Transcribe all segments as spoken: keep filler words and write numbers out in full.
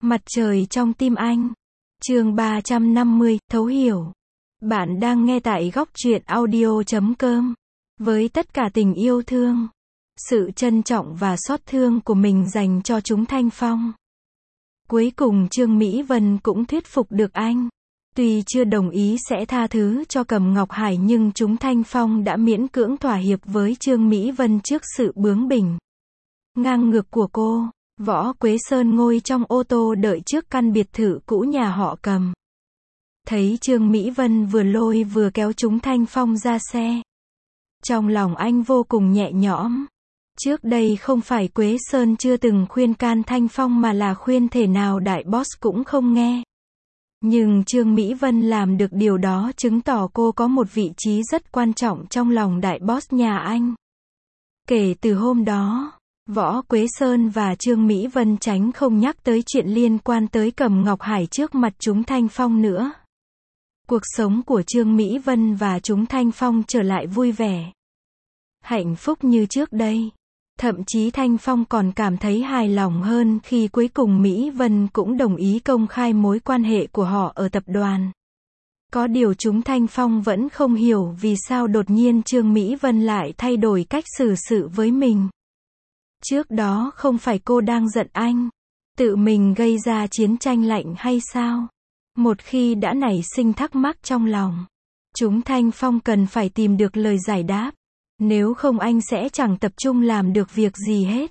Mặt trời trong tim anh. Chương ba trăm năm mươi, thấu hiểu. Bạn đang nghe tại góc truyện audio chấm com. Với tất cả tình yêu thương, sự trân trọng và xót thương của mình dành cho chúng Thanh Phong, cuối cùng Trương Mỹ Vân cũng thuyết phục được anh. Tuy chưa đồng ý sẽ tha thứ cho Cầm Ngọc Hải nhưng chúng Thanh Phong đã miễn cưỡng thỏa hiệp với Trương Mỹ Vân trước sự bướng bỉnh, ngang ngược của cô. Võ Quế Sơn ngồi trong ô tô đợi trước căn biệt thự cũ nhà họ Cầm. Thấy Trương Mỹ Vân vừa lôi vừa kéo chúng Thanh Phong ra xe, trong lòng anh vô cùng nhẹ nhõm. Trước đây không phải Quế Sơn chưa từng khuyên can Thanh Phong mà là khuyên thể nào đại boss cũng không nghe. Nhưng Trương Mỹ Vân làm được điều đó chứng tỏ cô có một vị trí rất quan trọng trong lòng đại boss nhà anh. Kể từ hôm đó, Võ Quế Sơn và Trương Mỹ Vân tránh không nhắc tới chuyện liên quan tới Cầm Ngọc Hải trước mặt chúng Thanh Phong nữa. Cuộc sống của Trương Mỹ Vân và chúng Thanh Phong trở lại vui vẻ, hạnh phúc như trước đây. Thậm chí Thanh Phong còn cảm thấy hài lòng hơn khi cuối cùng Mỹ Vân cũng đồng ý công khai mối quan hệ của họ ở tập đoàn. Có điều chúng Thanh Phong vẫn không hiểu vì sao đột nhiên Trương Mỹ Vân lại thay đổi cách xử sự với mình. Trước đó không phải cô đang giận anh, tự mình gây ra chiến tranh lạnh hay sao? Một khi đã nảy sinh thắc mắc trong lòng, chúng Thanh Phong cần phải tìm được lời giải đáp. Nếu không anh sẽ chẳng tập trung làm được việc gì hết.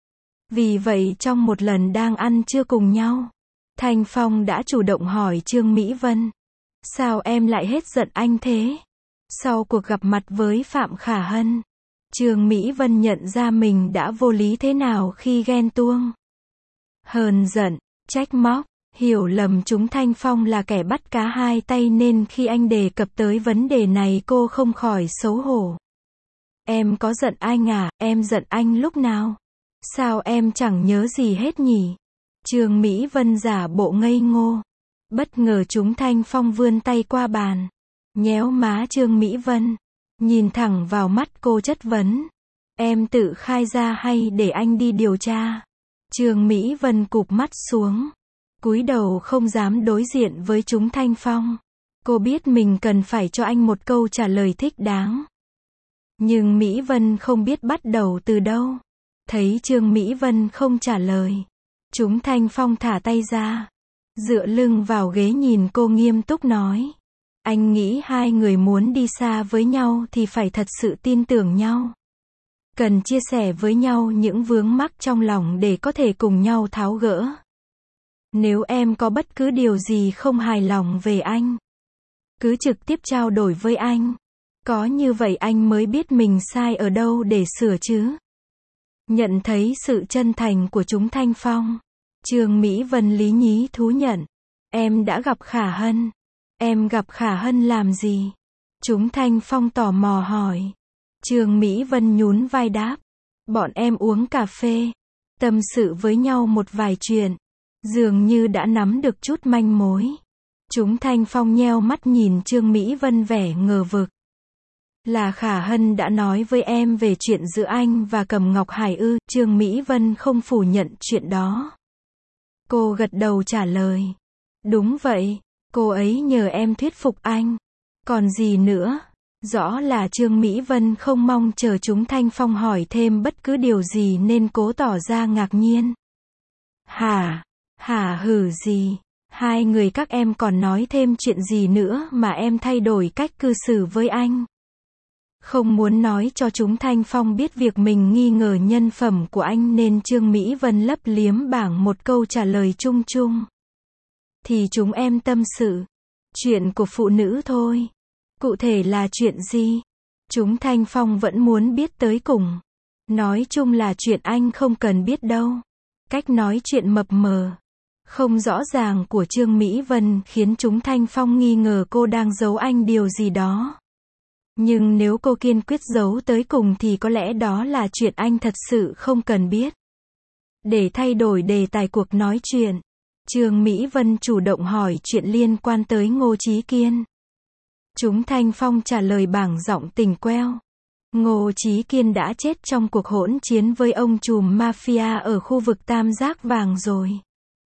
Vì vậy trong một lần đang ăn trưa cùng nhau, Thanh Phong đã chủ động hỏi Trương Mỹ Vân: sao em lại hết giận anh thế? Sau cuộc gặp mặt với Phạm Khả Hân, Trương Mỹ Vân nhận ra mình đã vô lý thế nào khi ghen tuông, hờn giận, trách móc, hiểu lầm chúng Thanh Phong là kẻ bắt cá hai tay nên khi anh đề cập tới vấn đề này cô không khỏi xấu hổ. Em có giận anh à? Em giận anh lúc nào? Sao em chẳng nhớ gì hết nhỉ? Trương Mỹ Vân giả bộ ngây ngô. Bất ngờ chúng Thanh Phong vươn tay qua bàn, nhéo má Trương Mỹ Vân, nhìn thẳng vào mắt cô chất vấn: em tự khai ra hay để anh đi điều tra? Trương Mỹ Vân cụp mắt xuống, cúi đầu không dám đối diện với chúng Thanh Phong. Cô biết mình cần phải cho anh một câu trả lời thích đáng. Nhưng Mỹ Vân không biết bắt đầu từ đâu. Thấy Trương Mỹ Vân không trả lời, chúng Thanh Phong thả tay ra, dựa lưng vào ghế nhìn cô nghiêm túc nói: anh nghĩ hai người muốn đi xa với nhau thì phải thật sự tin tưởng nhau. Cần chia sẻ với nhau những vướng mắc trong lòng để có thể cùng nhau tháo gỡ. Nếu em có bất cứ điều gì không hài lòng về anh, cứ trực tiếp trao đổi với anh. Có như vậy anh mới biết mình sai ở đâu để sửa chứ. Nhận thấy sự chân thành của chúng Thanh Phong, Trương Mỹ Vân lý nhí thú nhận: em đã gặp Khả Hân. Em gặp Khả Hân làm gì? Chúng Thanh Phong tò mò hỏi. Trương Mỹ Vân nhún vai đáp: bọn em uống cà phê, tâm sự với nhau một vài chuyện, dường như đã nắm được chút manh mối. Chúng Thanh Phong nheo mắt nhìn Trương Mỹ Vân vẻ ngờ vực. Là Khả Hân đã nói với em về chuyện giữa anh và Cầm Ngọc Hải ư? Trương Mỹ Vân không phủ nhận chuyện đó. Cô gật đầu trả lời: đúng vậy, cô ấy nhờ em thuyết phục anh. Còn gì nữa? Rõ là Trương Mỹ Vân không mong chờ chúng Thanh Phong hỏi thêm bất cứ điều gì nên cố tỏ ra ngạc nhiên. Hả? Hả hử gì? Hai người các em còn nói thêm chuyện gì nữa mà em thay đổi cách cư xử với anh? Không muốn nói cho chúng Thanh Phong biết việc mình nghi ngờ nhân phẩm của anh nên Trương Mỹ Vân lấp liếm bảng một câu trả lời chung chung. Thì chúng em tâm sự. Chuyện của phụ nữ thôi. Cụ thể là chuyện gì? Chúng Thanh Phong vẫn muốn biết tới cùng. Nói chung là chuyện anh không cần biết đâu. Cách nói chuyện mập mờ, không rõ ràng của Trương Mỹ Vân khiến chúng Thanh Phong nghi ngờ cô đang giấu anh điều gì đó. Nhưng nếu cô kiên quyết giấu tới cùng thì có lẽ đó là chuyện anh thật sự không cần biết. Để thay đổi đề tài cuộc nói chuyện, Trương Mỹ Vân chủ động hỏi chuyện liên quan tới Ngô Chí Kiên. Chúng Thanh Phong trả lời bằng giọng tình queo: Ngô Chí Kiên đã chết trong cuộc hỗn chiến với ông trùm mafia ở khu vực Tam Giác Vàng rồi.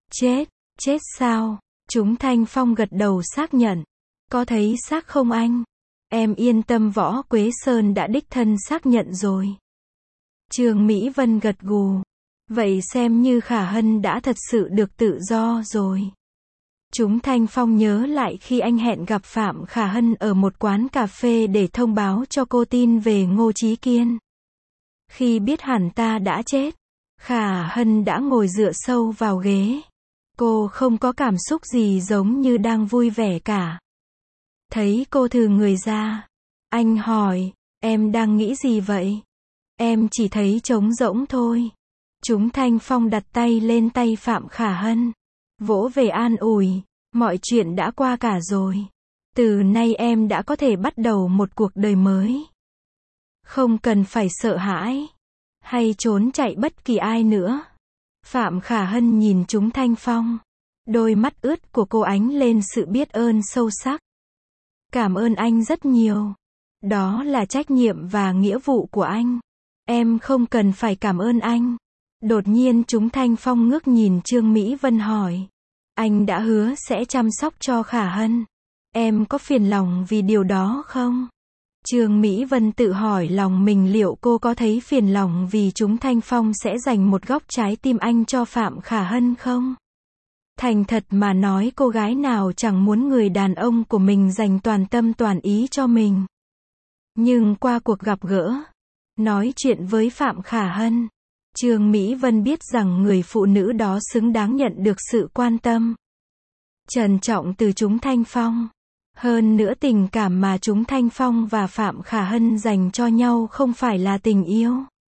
Chết, chết sao? Chúng Thanh Phong gật đầu xác nhận. Có thấy xác không anh? Em yên tâm, Võ Quế Sơn đã đích thân xác nhận rồi. Trương Mỹ Vân gật gù. Vậy xem như Khả Hân đã thật sự được tự do rồi. Chúng Thanh Phong nhớ lại khi anh hẹn gặp Phạm Khả Hân ở một quán cà phê để thông báo cho cô tin về Ngô Chí Kiên. Khi biết hẳn ta đã chết, Khả Hân đã ngồi dựa sâu vào ghế. Cô không có cảm xúc gì giống như đang vui vẻ cả. Thấy cô thừ người ra, anh hỏi, em đang nghĩ gì vậy? Em chỉ thấy trống rỗng thôi. Chúng Thanh Phong đặt tay lên tay Phạm Khả Hân, vỗ về an ủi, mọi chuyện đã qua cả rồi. Từ nay em đã có thể bắt đầu một cuộc đời mới. Không cần phải sợ hãi, hay trốn chạy bất kỳ ai nữa. Phạm Khả Hân nhìn chúng Thanh Phong. Đôi mắt ướt của cô ánh lên sự biết ơn sâu sắc. Cảm ơn anh rất nhiều. Đó là trách nhiệm và nghĩa vụ của anh. Em không cần phải cảm ơn anh. Đột nhiên chúng Thanh Phong ngước nhìn Trương Mỹ Vân hỏi. Anh đã hứa sẽ chăm sóc cho Khả Hân. Em có phiền lòng vì điều đó không? Trương Mỹ Vân tự hỏi lòng mình liệu cô có thấy phiền lòng vì chúng Thanh Phong sẽ dành một góc trái tim anh cho Phạm Khả Hân không? Thành thật mà nói, cô gái nào chẳng muốn người đàn ông của mình dành toàn tâm toàn ý cho mình. Nhưng qua cuộc gặp gỡ, nói chuyện với Phạm Khả Hân, Trương Mỹ Vân biết rằng người phụ nữ đó xứng đáng nhận được sự quan tâm, trân trọng từ chúng Thanh Phong. Hơn nữa tình cảm mà chúng Thanh Phong và Phạm Khả Hân dành cho nhau không phải là tình yêu,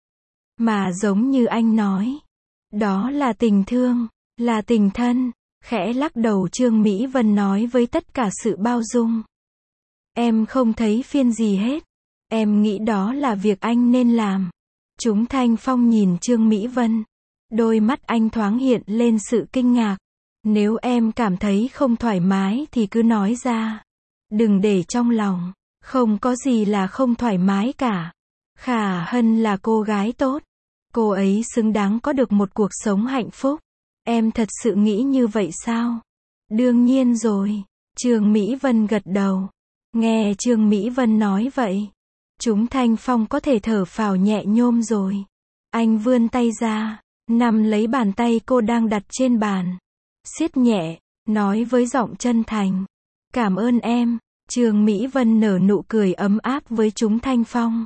mà giống như anh nói, đó là tình thương, là tình thân. Khẽ lắc đầu Trương Mỹ Vân nói với tất cả sự bao dung. Em không thấy phiền gì hết. Em nghĩ đó là việc anh nên làm. Chúng Thanh Phong nhìn Trương Mỹ Vân. Đôi mắt anh thoáng hiện lên sự kinh ngạc. Nếu em cảm thấy không thoải mái thì cứ nói ra. Đừng để trong lòng. Không có gì là không thoải mái cả. Khả Hân là cô gái tốt. Cô ấy xứng đáng có được một cuộc sống hạnh phúc. Em thật sự nghĩ như vậy sao? Đương nhiên rồi. Trương Mỹ Vân gật đầu. Nghe Trương Mỹ Vân nói vậy, chúng Thanh Phong có thể thở phào nhẹ nhõm rồi. Anh vươn tay ra, nắm lấy bàn tay cô đang đặt trên bàn. Siết nhẹ, nói với giọng chân thành. Cảm ơn em. Trương Mỹ Vân nở nụ cười ấm áp với chúng Thanh Phong.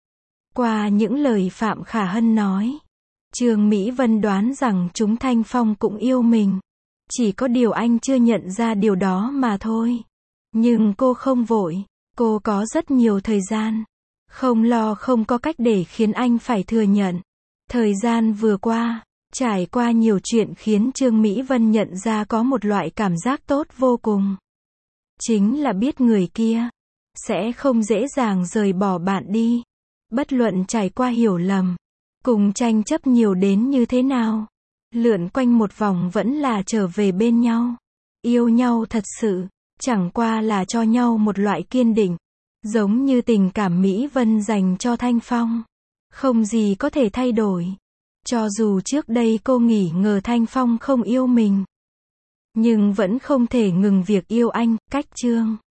Qua những lời Phạm Khả Hân nói, Trương Mỹ Vân đoán rằng chúng Thanh Phong cũng yêu mình. Chỉ có điều anh chưa nhận ra điều đó mà thôi. Nhưng cô không vội. Cô có rất nhiều thời gian. Không lo không có cách để khiến anh phải thừa nhận. Thời gian vừa qua, trải qua nhiều chuyện khiến Trương Mỹ Vân nhận ra có một loại cảm giác tốt vô cùng. Chính là biết người kia sẽ không dễ dàng rời bỏ bạn đi. Bất luận trải qua hiểu lầm, cùng tranh chấp nhiều đến như thế nào, lượn quanh một vòng vẫn là trở về bên nhau. Yêu nhau thật sự, chẳng qua là cho nhau một loại kiên định. Giống như tình cảm Mỹ Vân dành cho Thanh Phong. Không gì có thể thay đổi. Cho dù trước đây cô nghỉ ngờ Thanh Phong không yêu mình, nhưng vẫn không thể ngừng việc yêu anh. Cách chương